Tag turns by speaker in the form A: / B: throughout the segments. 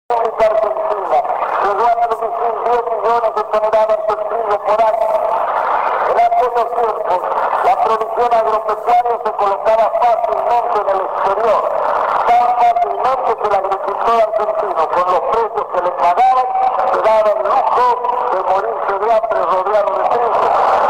A: República Argentina, llegó a producir 10 millones de toneladas de trigo por año. En aquellos tiempos, la producción agropecuaria se colocaba fácilmente en el exterior, tan fácilmente que el agricultor argentino, con los precios que le pagaban, se daba el lujo de morirse de hambre rodeado de trigo.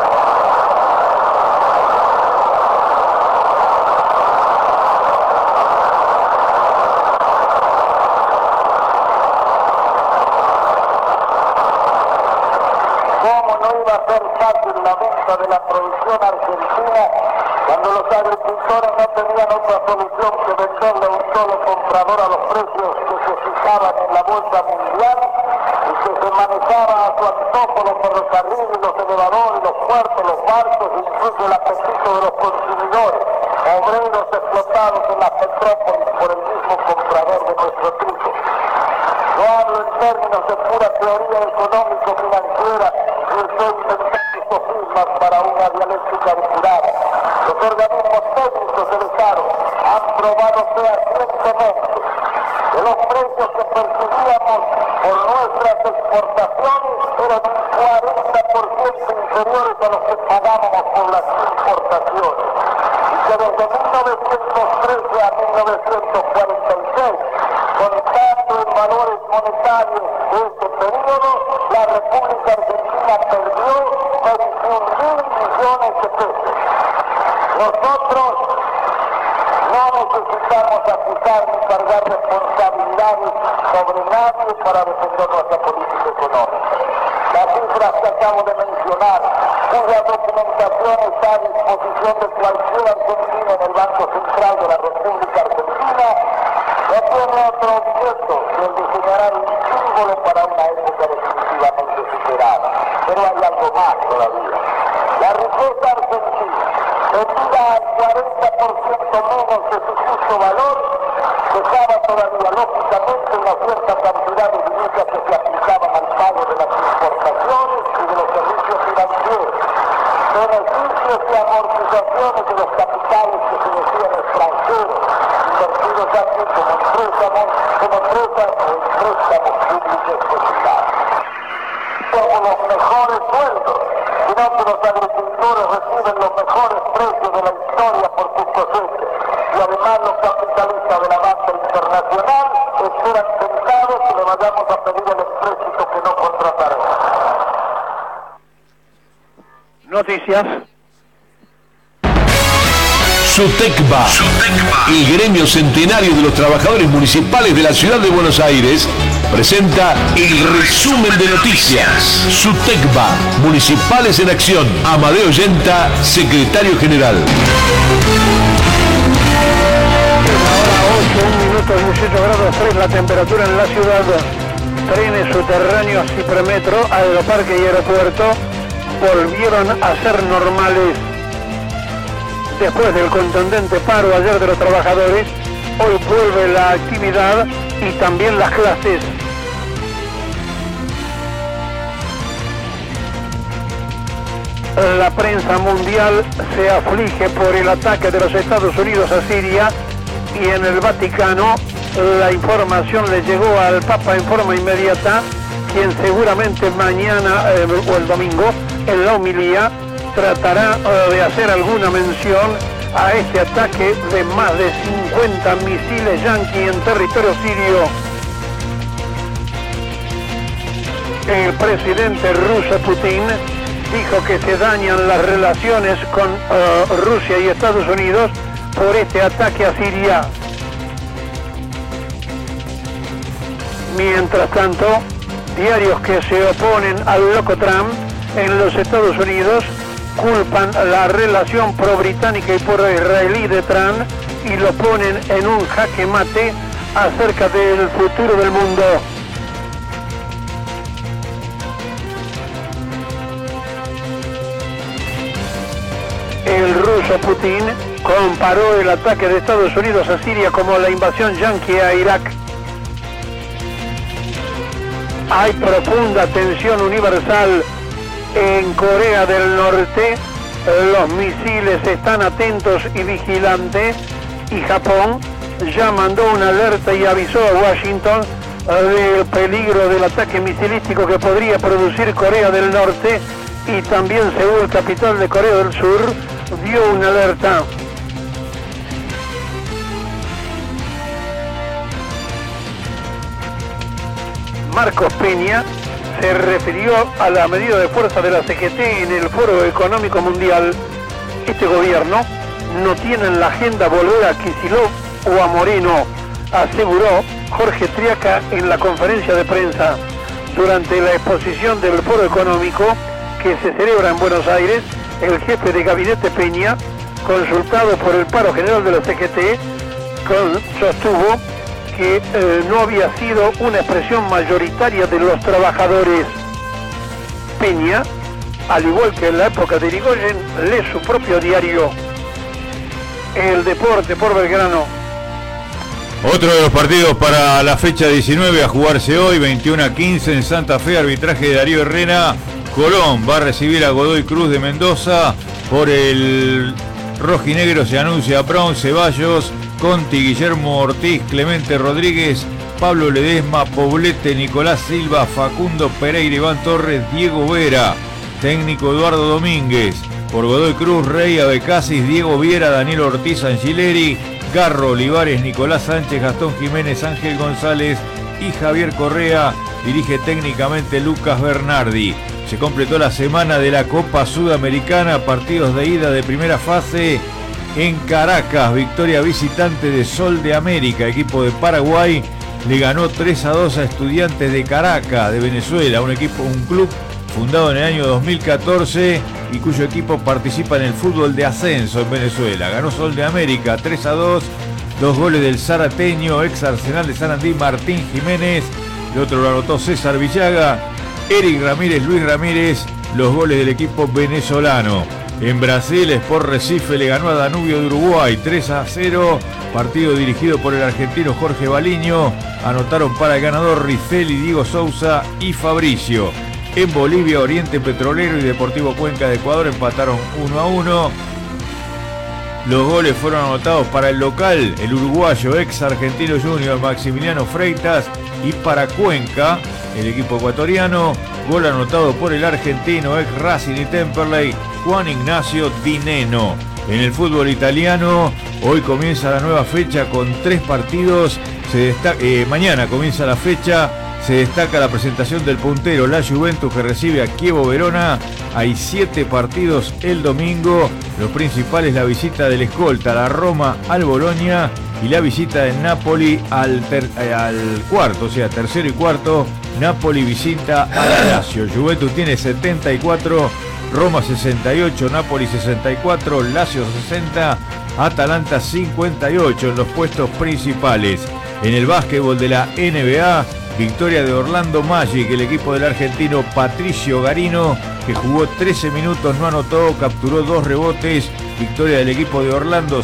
A: Fácil la venta de la producción argentina cuando los agricultores no tenían otra solución que venderle a un solo comprador a los precios que se fijaban en la bolsa mundial y que se manejaba a su antojo los ferrocarriles, los elevadores, los puertos, los barcos e incluso el apetito de los consumidores, obreros explotados en las metrópolis por el mismo comprador de nuestro trigo. No hablo en términos de pura teoría económico-financiera, ni estoy inventando sofismas para una dialéctica depurada. Los organismos técnicos del Estado han probado fehacientemente que los precios que percibíamos por nuestras exportaciones eran un 40% inferiores a los que pagábamos por las importaciones. Y que desde 1913 a 1946, contando en valores monetarios de este periodo, la República Argentina perdió 21.000 millones de pesos. Nosotros no necesitamos acusar ni cargar responsabilidades sobre nadie para defender nuestra política económica. Las cifras que acabo de mencionar, cuya documentación está a disposición de cualquier argentino en el Banco Central de la República Argentina, no tiene otro objeto que el de señalar un símbolo para una época definitivamente superada. Pero hay algo más todavía. La riqueza argentina, vendida al 40% menos de su justo valor, dejaba todavía lógicamente una cierta cantidad de divisas que se aplicaban al pago de las importaciones y de los servicios financieros, beneficios y amortizaciones de los capitales que se decían extranjeros, invertidos aquí como préstamos o en préstamos públicos privados. Como los mejores sueldos, sino que los agricultores reciben los mejores precios de la historia por sus cosechas. Y además los capitalistas de la banca internacional esperan sentados que le vayamos a pedir el empréstito que no contrataremos.
B: Noticias.
C: SUTECBA, el gremio centenario de los trabajadores municipales de la ciudad de Buenos Aires, presenta el resumen de noticias. SUTECBA, Municipales en Acción. Amadeo Yenta, secretario general.
B: Ahora 8, 1 minuto, 18 grados 3 la temperatura en la ciudad. Trenes subterráneos y premetro, aeroparque y aeropuerto volvieron a ser normales. Después del contundente paro ayer de los trabajadores, hoy vuelve la actividad y también las clases. La prensa mundial se aflige por el ataque de los Estados Unidos a Siria y en el Vaticano la información le llegó al Papa en forma inmediata, quien seguramente mañana o el domingo en la homilía tratará de hacer alguna mención a este ataque de más de 50 misiles yanqui en territorio sirio. El presidente ruso Putin dijo que se dañan las relaciones con Rusia y Estados Unidos por este ataque a Siria. Mientras tanto, diarios que se oponen al loco Trump en los Estados Unidos culpan la relación pro-británica y pro-israelí de Trump y lo ponen en un jaque mate acerca del futuro del mundo. El ruso Putin comparó el ataque de Estados Unidos a Siria como la invasión yanqui a Irak. Hay profunda tensión universal en Corea del Norte. Los misiles están atentos y vigilantes y Japón ya mandó una alerta y avisó a Washington del peligro del ataque misilístico que podría producir Corea del Norte, y también Seúl, capital de Corea del Sur, dio una alerta. Marcos Peña se refirió a la medida de fuerza de la CGT en el Foro Económico Mundial. Este gobierno no tiene en la agenda volver a Kicillof o a Moreno, aseguró Jorge Triaca en la conferencia de prensa. Durante la exposición del Foro Económico que se celebra en Buenos Aires, el jefe de gabinete Peña, consultado por el paro general de la CGT, sostuvo que no había sido una expresión mayoritaria de los trabajadores. Peña, al igual que en la época de Irigoyen, lee su propio diario. El deporte por Belgrano.
D: Otro de los partidos para la fecha 19 a jugarse hoy, 21:15 en Santa Fe, arbitraje de Darío Herrera. Colón va a recibir a Godoy Cruz de Mendoza. Por el rojinegro se anuncia Brown, Ceballos, Conti, Guillermo Ortiz, Clemente Rodríguez, Pablo Ledesma, Poblete, Nicolás Silva, Facundo Pereira, Iván Torres, Diego Vera. Técnico Eduardo Domínguez. Por Godoy Cruz, Rey, Abecasis, Diego Viera, Daniel Ortiz, Angileri, Garro, Olivares, Nicolás Sánchez, Gastón Jiménez, Ángel González y Javier Correa. Dirige técnicamente Lucas Bernardi. Se completó la semana de la Copa Sudamericana, partidos de ida de primera fase en Caracas. Victoria visitante de Sol de América, equipo de Paraguay, le ganó 3-2 a Estudiantes de Caracas, de Venezuela, un club fundado en el año 2014 y cuyo equipo participa en el fútbol de ascenso en Venezuela. Ganó Sol de América 3-2, 2 goles del zarateño, ex Arsenal de Sarandí, Martín Jiménez, el otro lo anotó César Villaga, Eric Ramírez, Luis Ramírez, los goles del equipo venezolano. En Brasil, Sport Recife le ganó a Danubio de Uruguay 3-0, partido dirigido por el argentino Jorge Baliño. Anotaron para el ganador Rifelli, Diego Sousa y Fabricio. En Bolivia, Oriente Petrolero y Deportivo Cuenca de Ecuador empataron 1-1. Los goles fueron anotados para el local, el uruguayo ex Argentino Junior Maximiliano Freitas, y para Cuenca, el equipo ecuatoriano, gol anotado por el argentino ex Racing y Temperley, Juan Ignacio Dineno. En el fútbol italiano, hoy comienza la nueva fecha con 3 partidos. Mañana comienza la fecha. Se destaca la presentación del puntero, la Juventus, que recibe a Chievo Verona. Hay 7 partidos el domingo. Los principales, la visita del escolta, la Roma al Bolonia, y la visita del Napoli al cuarto, o sea, tercero y cuarto. Napoli visita a la Lazio. Juventus tiene 74, Roma 68, Napoli 64, Lazio 60, Atalanta 58 en los puestos principales. En el básquetbol de la NBA, victoria de Orlando Magic, el equipo del argentino Patricio Garino, que jugó 13 minutos, no anotó, capturó 2 rebotes. Victoria del equipo de Orlando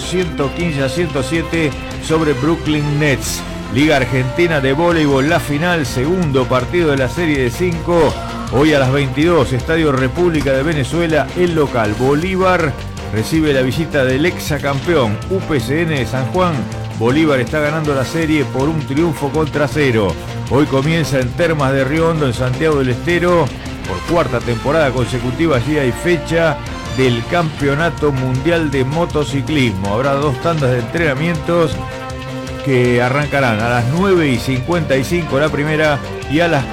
D: 115-107 sobre Brooklyn Nets. Liga Argentina de Voleibol, la final, segundo partido de la serie de 5. Hoy a las 22, Estadio República de Venezuela, el local Bolívar recibe la visita del exacampeón UPCN de San Juan. Bolívar está ganando la serie por un triunfo contra 0. Hoy comienza en Termas de Río Hondo, en Santiago del Estero. Por cuarta temporada consecutiva allí hay fecha del Campeonato Mundial de Motociclismo. Habrá 2 tandas de entrenamientos que arrancarán a las 9:55 la primera y a las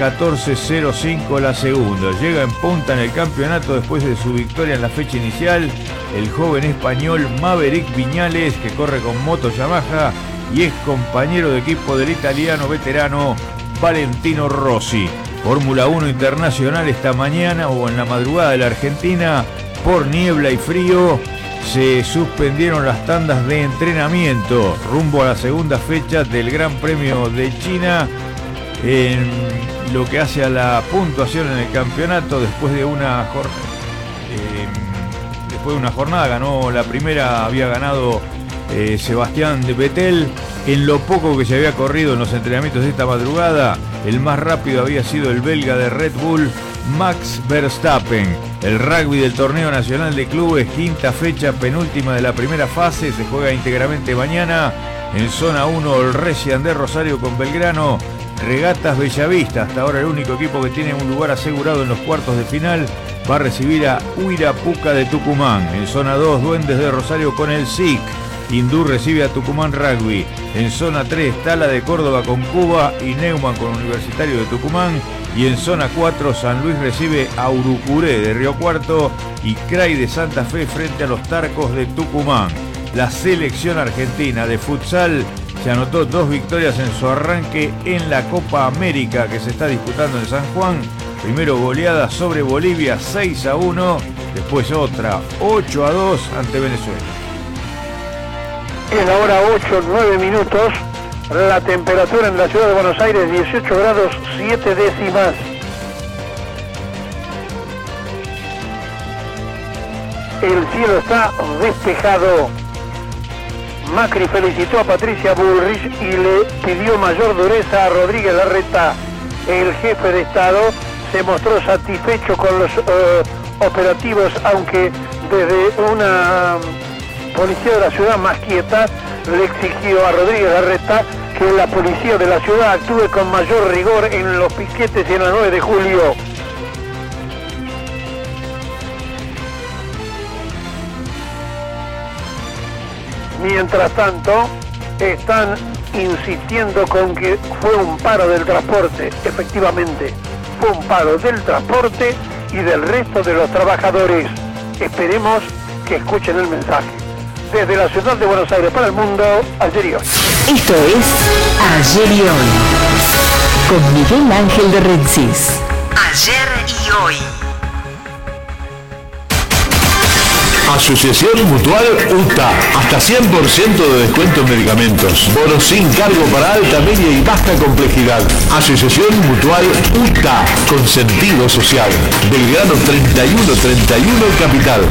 D: 14:05 la segunda. Llega en punta en el campeonato después de su victoria en la fecha inicial el joven español Maverick Viñales, que corre con moto Yamaha y es compañero de equipo del italiano veterano Valentino Rossi. Fórmula 1 Internacional esta mañana o en la madrugada de la Argentina, por niebla y frío, se suspendieron las tandas de entrenamiento rumbo a la segunda fecha del Gran Premio de China. En lo que hace a la puntuación en el campeonato, después de una jornada, ganó la primera, había ganado Sebastián Vettel. En lo poco que se había corrido en los entrenamientos de esta madrugada, el más rápido había sido el belga de Red Bull, Max Verstappen. El rugby del Torneo Nacional de Clubes, quinta fecha, penúltima de la primera fase, se juega íntegramente mañana. En zona 1, el Resian de Rosario con Belgrano Regatas Bellavista, hasta ahora el único equipo que tiene un lugar asegurado en los cuartos de final, va a recibir a Huirapuca de Tucumán. En zona 2, Duendes de Rosario con el SIC. Hindú recibe a Tucumán Rugby. En zona 3, Tala de Córdoba con Cuba y Neumann con Universitario de Tucumán. Y en zona 4, San Luis recibe a Urucuré de Río Cuarto y CRAI de Santa Fe frente a los Tarcos de Tucumán. La selección argentina de futsal se anotó 2 victorias en su arranque en la Copa América que se está disputando en San Juan. Primero goleada sobre Bolivia 6-1, después otra 8-2 ante Venezuela.
B: Es la hora 8:09. La temperatura en la ciudad de Buenos Aires 18 grados 7 décimas. El cielo está despejado. Macri felicitó a Patricia Bullrich y le pidió mayor dureza a Rodríguez Larreta. El jefe de Estado se mostró satisfecho con los operativos, aunque desde una policía de la ciudad más quieta le exigió a Rodríguez Larreta que la policía de la ciudad actúe con mayor rigor en los piquetes y en la 9 de julio. Mientras tanto, están insistiendo con que fue un paro del transporte. Efectivamente, fue un paro del transporte y del resto de los trabajadores. Esperemos que escuchen el mensaje. Desde la ciudad de Buenos Aires para el mundo, ayer y hoy.
E: Esto es Ayer y Hoy, con Miguel Ángel de Rensis. Ayer y Hoy.
C: Asociación Mutual UTA. Hasta 100% de descuento en medicamentos. Bonos sin cargo para alta, media y baja complejidad. Asociación Mutual UTA. Con sentido social. Belgrano 3131 Capital.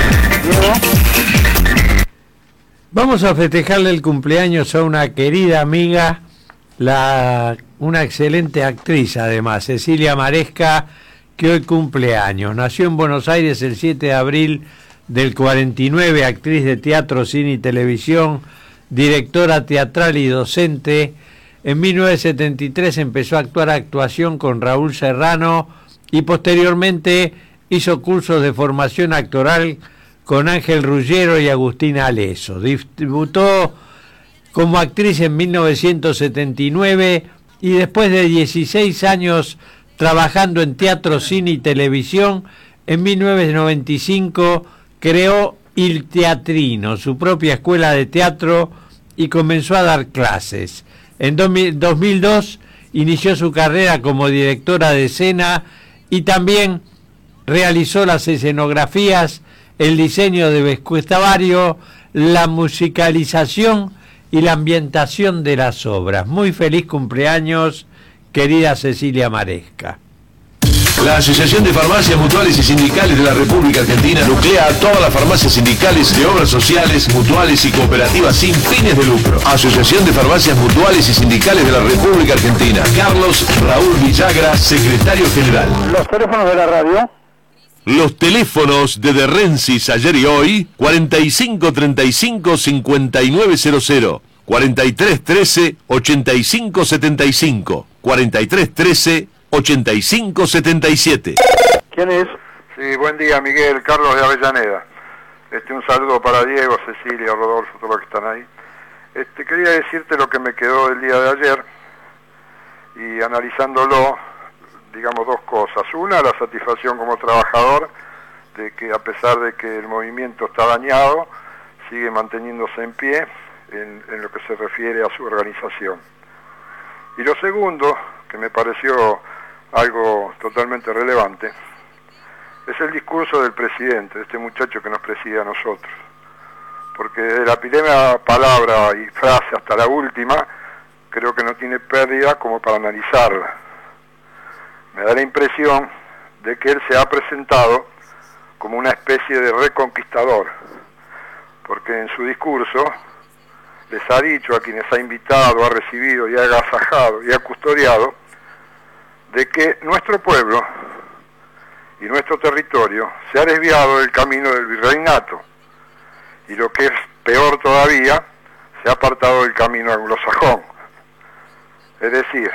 F: Vamos a festejarle el cumpleaños a una querida amiga, una excelente actriz además, Cecilia Maresca, que hoy cumple años. Nació en Buenos Aires el 7 de abril del 49, actriz de teatro, cine y televisión, directora teatral y docente. En 1973 empezó a actuación con Raúl Serrano y posteriormente hizo cursos de formación actoral con Ángel Ruggiero y Agustín Aleso. Debutó como actriz en 1979 y después de 16 años trabajando en teatro, cine y televisión, en 1995 creó Il Teatrino, su propia escuela de teatro, y comenzó a dar clases. En 2002 inició su carrera como directora de escena y también realizó las escenografías, el diseño de vestuario, la musicalización y la ambientación de las obras. Muy feliz cumpleaños, querida Cecilia Maresca.
C: La Asociación de Farmacias Mutuales y Sindicales de la República Argentina nuclea a todas las farmacias sindicales de obras sociales, mutuales y cooperativas sin fines de lucro. Asociación de Farmacias Mutuales y Sindicales de la República Argentina. Carlos Raúl Villagra, secretario general.
B: Los teléfonos de la radio.
C: Los teléfonos de Rensis ayer y hoy, 4535-5900, 4313-8575, 4313-8577.
B: ¿Quién es?
G: Sí, buen día, Miguel, Carlos de Avellaneda. Un saludo para Diego, Cecilia, Rodolfo, todos los que están ahí. Quería decirte lo que me quedó del día de ayer y analizándolo, digamos dos cosas. Una, la satisfacción como trabajador de que a pesar de que el movimiento está dañado, sigue manteniéndose en pie en lo que se refiere a su organización. Y lo segundo, que me pareció algo totalmente relevante, es el discurso del presidente, de este muchacho que nos preside a nosotros. Porque desde la primera palabra y frase hasta la última, creo que no tiene pérdida como para analizarla. Me da la impresión de que él se ha presentado como una especie de reconquistador, porque en su discurso les ha dicho a quienes ha invitado, ha recibido y ha agasajado y ha custodiado, de que nuestro pueblo y nuestro territorio se ha desviado del camino del virreinato, y lo que es peor todavía, se ha apartado del camino anglosajón. Es decir,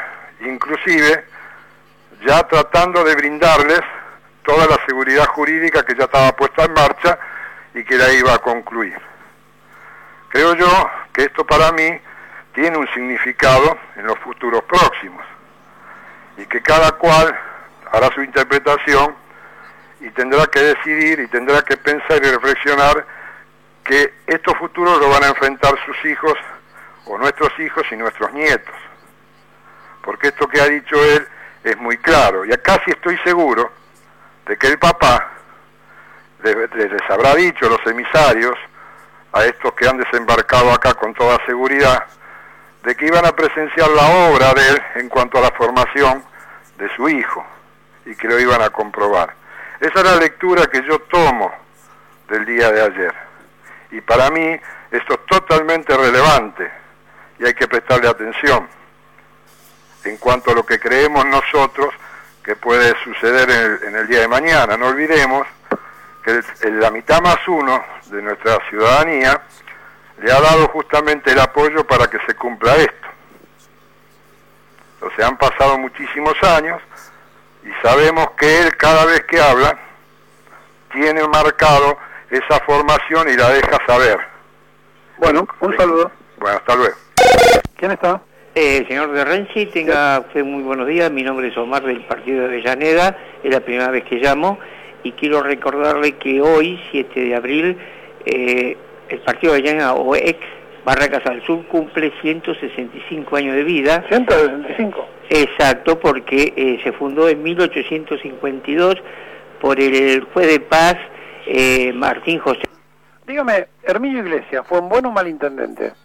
G: inclusive ya tratando de brindarles toda la seguridad jurídica que ya estaba puesta en marcha y que la iba a concluir. Creo yo que esto para mí tiene un significado en los futuros próximos y que cada cual hará su interpretación y tendrá que decidir y tendrá que pensar y reflexionar que estos futuros lo van a enfrentar sus hijos o nuestros hijos y nuestros nietos, porque esto que ha dicho él es muy claro, y acá sí estoy seguro de que el papá les habrá dicho a los emisarios, a estos que han desembarcado acá con toda seguridad, de que iban a presenciar la obra de él en cuanto a la formación de su hijo, y que lo iban a comprobar. Esa es la lectura que yo tomo del día de ayer, y para mí esto es totalmente relevante, y hay que prestarle atención en cuanto a lo que creemos nosotros que puede suceder en el día de mañana. No olvidemos que la mitad más uno de nuestra ciudadanía le ha dado justamente el apoyo para que se cumpla esto. Entonces han pasado muchísimos años y sabemos que él cada vez que habla tiene marcado esa formación y la deja saber.
B: Bueno, un saludo.
G: Bueno, hasta luego.
B: ¿Quién está?
H: Señor de Renzi, tenga usted muy buenos días. Mi nombre es Omar del partido de Avellaneda. Es la primera vez que llamo y quiero recordarle que hoy, 7 de abril, el partido de Avellaneda, o ex Barracas al Sur, cumple 165 años de vida.
B: ¿165?
H: Exacto, porque se fundó en 1852 por el juez de paz Martín José.
B: Dígame, Herminio Iglesias, ¿fue un buen o mal intendente?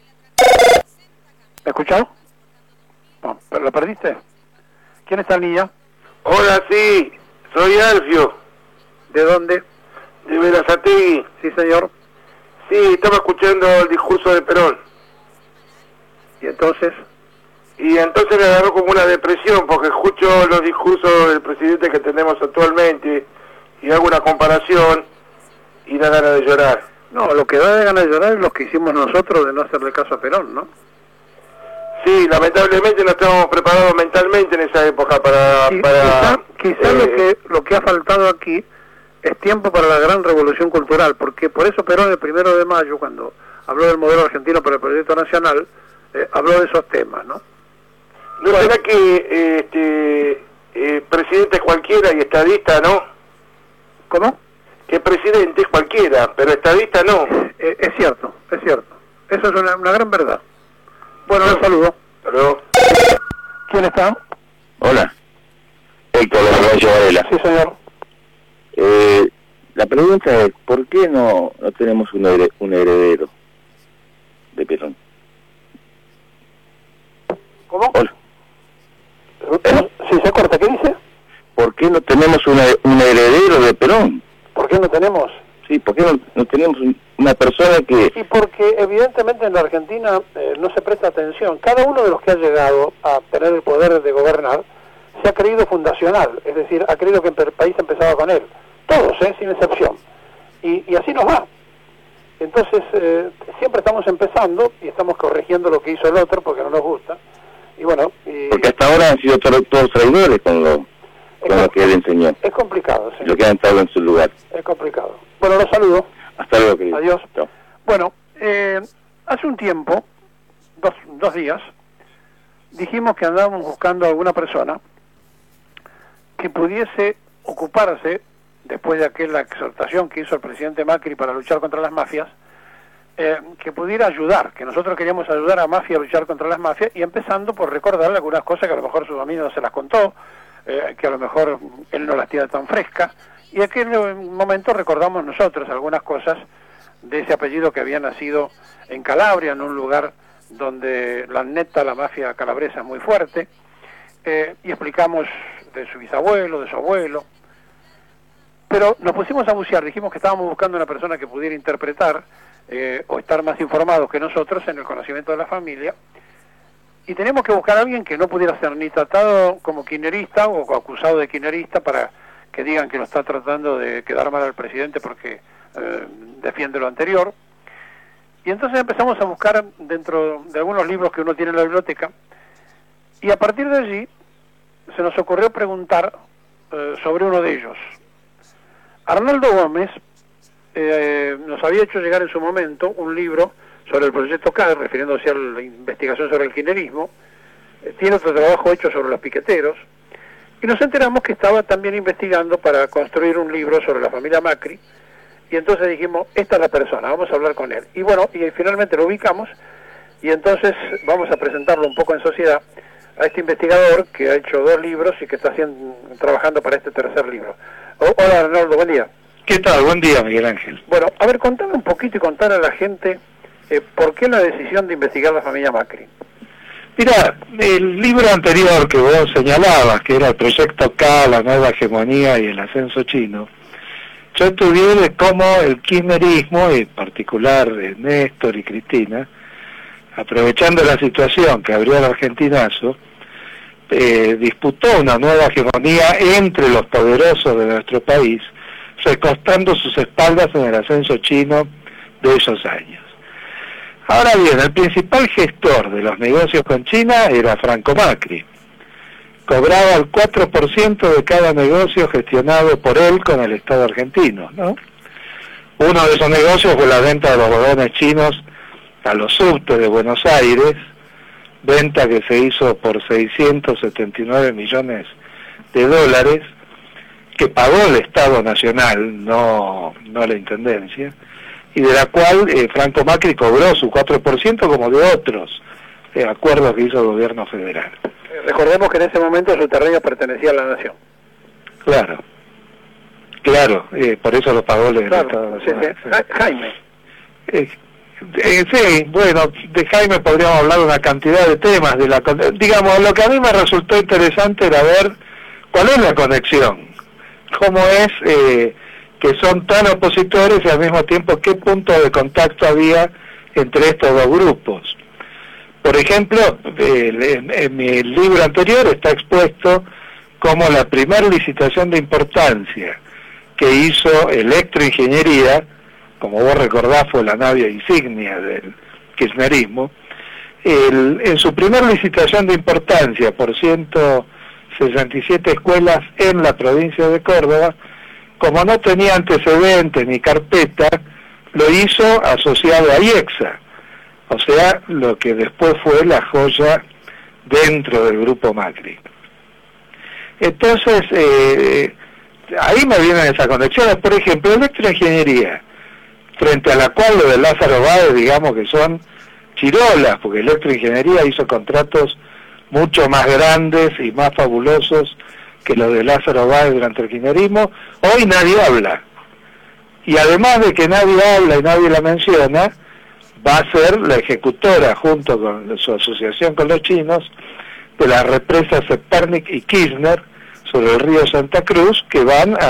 B: ¿Me escuchó? No, ¿pero lo perdiste? ¿Quién está en línea?
I: Hola, sí, soy Alfio.
B: ¿De dónde?
I: De Berazategui.
B: Sí, señor.
I: Sí, estaba escuchando el discurso de Perón.
B: ¿Y entonces?
I: Y entonces me agarró como una depresión, porque escucho los discursos del presidente que tenemos actualmente y hago una comparación y da ganas de llorar.
B: No, lo que da de ganas de llorar es lo que hicimos nosotros de no hacerle caso a Perón, ¿no?
I: Sí, lamentablemente no estábamos preparados mentalmente en esa época para...
B: Quizá lo que ha faltado aquí es tiempo para la gran revolución cultural, porque por eso Perón el 1 de mayo, cuando habló del modelo argentino para el proyecto nacional, habló de esos temas, ¿no?
I: ¿No será que presidente es cualquiera y estadista no?
B: ¿Cómo?
I: Que presidente es cualquiera, pero estadista no.
B: Es cierto, es cierto. Eso es una gran verdad. Bueno, un saludo.
I: Hasta luego.
B: ¿Quién está?
J: Hola, Héctor de Florencio Varela.
B: Sí, señor.
J: La pregunta es, ¿por qué no tenemos un heredero de Perón?
B: ¿Cómo?
J: Hola.
B: Sí, se corta. ¿Qué dice?
J: ¿Por qué no tenemos un heredero de Perón?
B: ¿Por qué no tenemos?
J: Sí, ¿por qué no tenemos una persona que...?
B: Y porque evidentemente en la Argentina no se presta atención. Cada uno de los que ha llegado a tener el poder de gobernar se ha creído fundacional, es decir, ha creído que el país empezaba con él. Todos, sin excepción. Y así nos va. Entonces, siempre estamos empezando y estamos corrigiendo lo que hizo el otro porque no nos gusta. Y bueno...
J: Porque hasta ahora han sido todos traidores con lo que él enseñó.
B: Es complicado, sí.
J: Lo que han estado en su lugar.
B: Es complicado. Bueno, los saludo.
J: Hasta luego, querido.
B: Adiós.
J: Chao.
B: Bueno, hace un tiempo, dos días, dijimos que andábamos buscando a alguna persona que pudiese ocuparse, después de aquella exhortación que hizo el presidente Macri para luchar contra las mafias, que pudiera ayudar, que nosotros queríamos ayudar a Mafia a luchar contra las mafias, y empezando por recordarle algunas cosas que a lo mejor su familia no se las contó, que a lo mejor él no las tiene tan frescas, y en aquel momento recordamos nosotros algunas cosas de ese apellido que había nacido en Calabria, en un lugar donde la mafia calabresa es muy fuerte, y explicamos de su bisabuelo, de su abuelo, pero nos pusimos a bucear, dijimos que estábamos buscando una persona que pudiera interpretar o estar más informados que nosotros en el conocimiento de la familia, y teníamos que buscar a alguien que no pudiera ser ni tratado como kirchnerista o acusado de kirchnerista para que digan que lo está tratando de quedar mal al presidente porque defiende lo anterior. Y entonces empezamos a buscar dentro de algunos libros que uno tiene en la biblioteca, Y a partir de allí se nos ocurrió preguntar sobre uno de ellos. Arnaldo Gómez nos había hecho llegar en su momento un libro sobre el proyecto CAD, refiriéndose a la investigación sobre el kirchnerismo. Tiene otro trabajo hecho sobre los piqueteros, y nos enteramos que estaba también investigando para construir un libro sobre la familia Macri, y entonces dijimos, esta es la persona, vamos a hablar con él. Y bueno, y finalmente lo ubicamos, y entonces vamos a presentarlo un poco en sociedad a este investigador que ha hecho 2 libros y que está trabajando para este tercer libro. Hola Arnaldo, buen día.
K: ¿Qué tal? Buen día, Miguel Ángel.
B: Bueno, a ver, contame un poquito y contar a la gente por qué la decisión de investigar la familia Macri.
K: Mira, el libro anterior que vos señalabas, que era el Proyecto K, la nueva hegemonía y el ascenso chino, yo estudié de cómo el kirchnerismo, en particular Néstor y Cristina, aprovechando la situación que abrió el argentinazo, disputó una nueva hegemonía entre los poderosos de nuestro país, recostando sus espaldas en el ascenso chino de esos años. Ahora bien, el principal gestor de los negocios con China era Franco Macri. Cobraba el 4% de cada negocio gestionado por él con el Estado argentino, ¿no? Uno de esos negocios fue la venta de los bodegones chinos a los subtes de Buenos Aires, venta que se hizo por 679 millones de dólares, que pagó el Estado Nacional, no la Intendencia, y de la cual Franco Macri cobró su 4% como de otros acuerdos que hizo el gobierno federal.
B: Recordemos que en ese momento su terreno pertenecía a la Nación.
K: Claro, por eso lo pagó el Estado Nacional.
B: Sí. Jaime.
K: Sí, bueno, de Jaime podríamos hablar de una cantidad de temas. Digamos, lo que a mí me resultó interesante era ver cuál es la conexión, cómo es que son tan opositores y al mismo tiempo qué punto de contacto había entre estos dos grupos. Por ejemplo, en mi libro anterior está expuesto como la primera licitación de importancia que hizo Electroingeniería, como vos recordás fue la nave insignia del kirchnerismo, en su primera licitación de importancia por 167 escuelas en la provincia de Córdoba, como no tenía antecedentes ni carpeta, lo hizo asociado a IEXA, o sea, lo que después fue la joya dentro del grupo Macri. Entonces, ahí me vienen esas conexiones. Por ejemplo, Electroingeniería, frente a la cual lo de Lázaro Báez, digamos que son chirolas, porque Electroingeniería hizo contratos mucho más grandes y más fabulosos que los de Lázaro Báez durante el kirchnerismo. Hoy nadie habla. Y además de que nadie habla y nadie la menciona, va a ser la ejecutora, junto con su asociación con los chinos, de las represas Septernik y Kirchner sobre el río Santa Cruz, que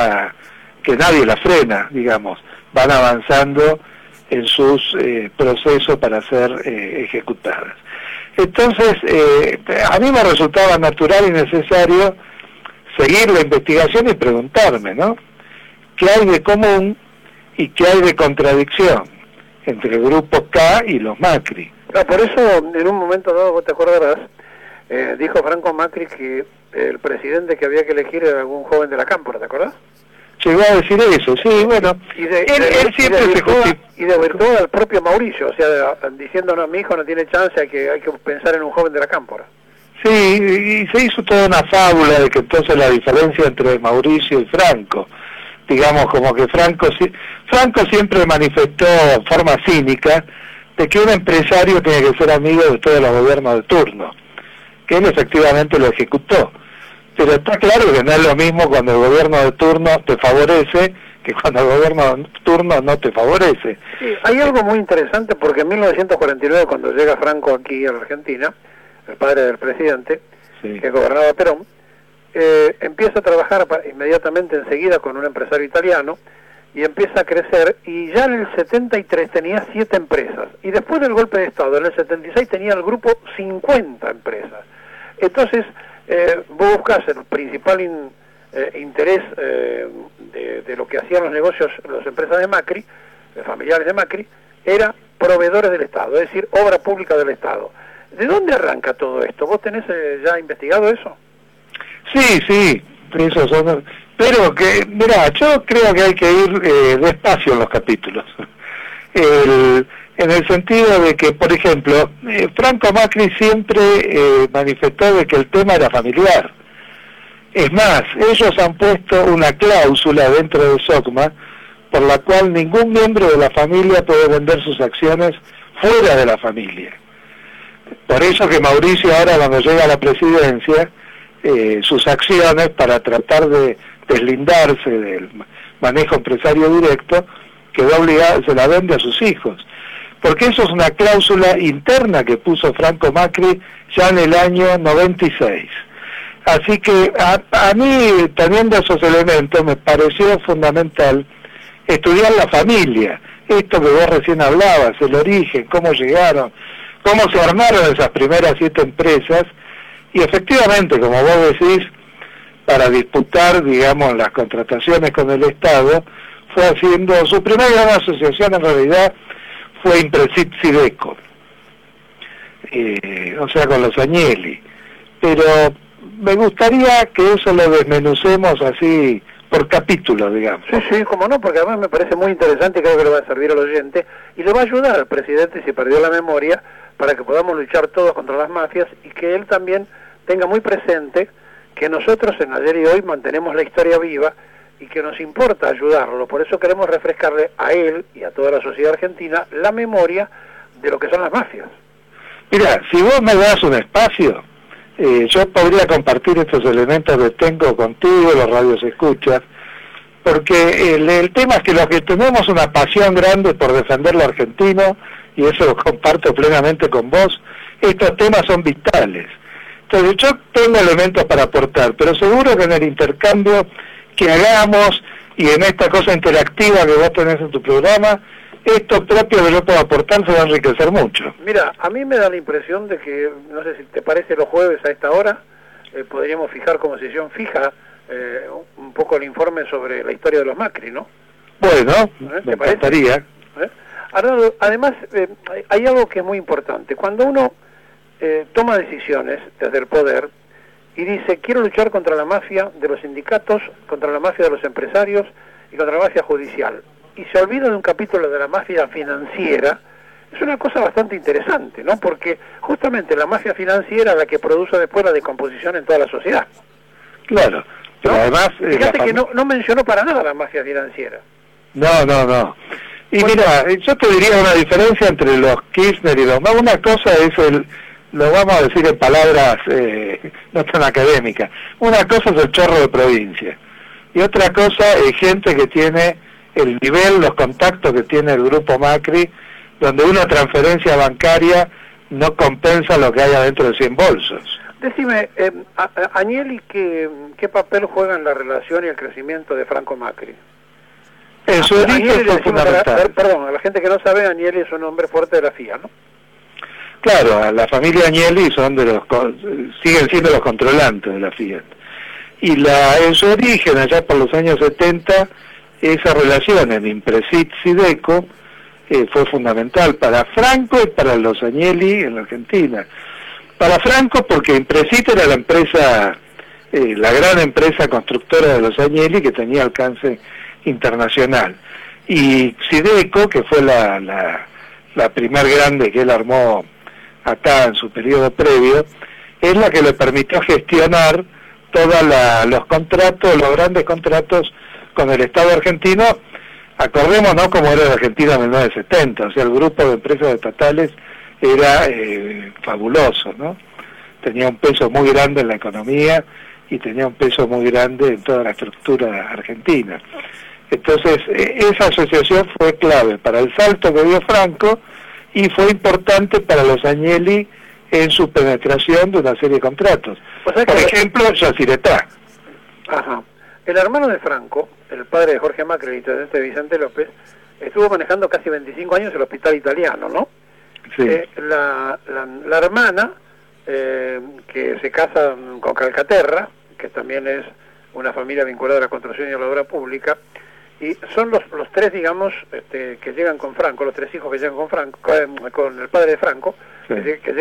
K: que nadie la frena, digamos, van avanzando en sus procesos para ser ejecutadas. Entonces, a mí me resultaba natural y necesario seguir la investigación y preguntarme, ¿no? ¿Qué hay de común y qué hay de contradicción entre el grupo K y los Macri?
B: No, por eso, en un momento dado, vos te acordarás, dijo Franco Macri que el presidente que había que elegir era algún joven de la Cámpora, ¿te acordás?
K: Llegó a decir eso, sí, bueno. Él siempre se justifica.
B: Y desvirtuó al propio Mauricio, o sea, diciéndonos, mi hijo no tiene chance, hay que pensar en un joven de la Cámpora.
K: Sí, y se hizo toda una fábula de que entonces la diferencia entre Mauricio y Franco, digamos como que Franco siempre manifestó en forma cínica de que un empresario tiene que ser amigo de todos los gobiernos de turno, que él efectivamente lo ejecutó, pero está claro que no es lo mismo cuando el gobierno de turno te favorece que cuando el gobierno de turno no te favorece.
B: Sí, hay algo muy interesante porque en 1949, cuando llega Franco aquí a la Argentina, el padre del presidente,
K: sí,
B: que gobernaba Perón, empieza a trabajar inmediatamente enseguida con un empresario italiano y empieza a crecer, y ya en el 73 tenía 7 empresas, y después del golpe de Estado, en el 76 tenía el grupo 50 empresas. Entonces, vos buscas el principal interés de lo que hacían los negocios, las empresas de Macri, familiares de Macri, era proveedores del Estado, es decir, obra pública del Estado. ¿De dónde arranca todo esto? ¿Vos tenés ya investigado eso?
K: Sí, eso son... Pero que, mirá, yo creo que hay que ir despacio en los capítulos. En el sentido de que, por ejemplo, Franco Macri siempre manifestó de que el tema era familiar. Es más, ellos han puesto una cláusula dentro de SOCMA por la cual ningún miembro de la familia puede vender sus acciones fuera de la familia. Por eso que Mauricio ahora, cuando llega a la presidencia, sus acciones, para tratar de deslindarse del manejo empresario directo, quedó obligado, se la vende a sus hijos. Porque eso es una cláusula interna que puso Franco Macri ya en el año 96. Así que a mí, teniendo esos elementos, me pareció fundamental estudiar la familia, esto que vos recién hablabas, el origen, cómo llegaron, cómo se armaron esas primeras 7 empresas, y efectivamente, como vos decís, para disputar, digamos, las contrataciones con el Estado, fue haciendo, su primera gran asociación en realidad fue Impresit Sideco, o sea, con los Agnelli, pero me gustaría que eso lo desmenucemos así por capítulos, digamos.
B: Sí, como no, porque además me parece muy interesante y creo que le va a servir al oyente y le va a ayudar al presidente si perdió la memoria para que podamos luchar todos contra las mafias y que él también tenga muy presente que nosotros en Ayer y Hoy mantenemos la historia viva y que nos importa ayudarlo. Por eso queremos refrescarle a él y a toda la sociedad argentina la memoria de lo que son las mafias.
K: Mira, si vos me das un espacio, yo podría compartir estos elementos que tengo contigo, los radios escuchas, porque el tema es que los que tenemos una pasión grande por defender lo argentino, y eso lo comparto plenamente con vos, estos temas son vitales. Entonces yo tengo elementos para aportar, pero seguro que en el intercambio que hagamos y en esta cosa interactiva que vos tenés en tu programa, esto propio que yo puedo aportar se va a enriquecer mucho.
B: Mira, a mí me da la impresión de que, no sé si te parece, los jueves a esta hora podríamos fijar como sesión fija un poco el informe sobre la historia de los Macri, ¿no?
K: Bueno, me encantaría.
B: Arnaldo, además hay algo que es muy importante. Cuando uno toma decisiones desde el poder y dice, quiero luchar contra la mafia de los sindicatos, contra la mafia de los empresarios y contra la mafia judicial, y se olvida de un capítulo de la mafia financiera, es una cosa bastante interesante, ¿no? Porque justamente la mafia financiera es la que produce después la descomposición en toda la sociedad.
K: Claro, pero
B: ¿no?
K: además...
B: Fíjate que no mencionó para nada la mafia financiera.
K: No. Y mira, yo te diría una diferencia entre los Kirchner y los... Una cosa es lo vamos a decir en palabras no tan académicas, una cosa es el chorro de provincia, y otra cosa es gente que tiene el nivel, los contactos que tiene el grupo Macri, donde una transferencia bancaria no compensa lo que hay adentro de 100 bolsos.
B: Decime, Agnelli, ¿qué papel juega en la relación y el crecimiento de Franco Macri?
K: En su origen fue fundamental.
B: Perdón, a la gente que no sabe, Agnelli es un hombre fuerte de la FIA, ¿no?
K: Claro, la familia Agnelli siguen siendo los controlantes de la Fiat. Y en su origen, allá por los años 70, esa relación en Impresit Sideco fue fundamental para Franco y para los Agnelli en la Argentina. Para Franco porque Impresit era la empresa, la gran empresa constructora de los Agnelli que tenía alcance internacional. Y Sideco, que fue la primer grande que él armó acá en su periodo previo, es la que le permitió gestionar todos los contratos, los grandes contratos con el Estado argentino. Acordémonos cómo era la Argentina en 1970, o sea, el grupo de empresas estatales era fabuloso, ¿no? Tenía un peso muy grande en la economía y tenía un peso muy grande en toda la estructura argentina. Entonces, esa asociación fue clave para el salto que dio Franco y fue importante para los Agnelli en su penetración de una serie de contratos. Por ejemplo, Yacyretá.
B: Ajá. El hermano de Franco, el padre de Jorge Macri, el intendente Vicente López, estuvo manejando casi 25 años el hospital italiano, ¿no?
K: Sí.
B: La hermana, que se casa con Calcaterra, que también es una familia vinculada a la construcción y a la obra pública, y son los tres, digamos, que llegan con Franco, los tres hijos que llegan con Franco, con el padre de Franco, sí, que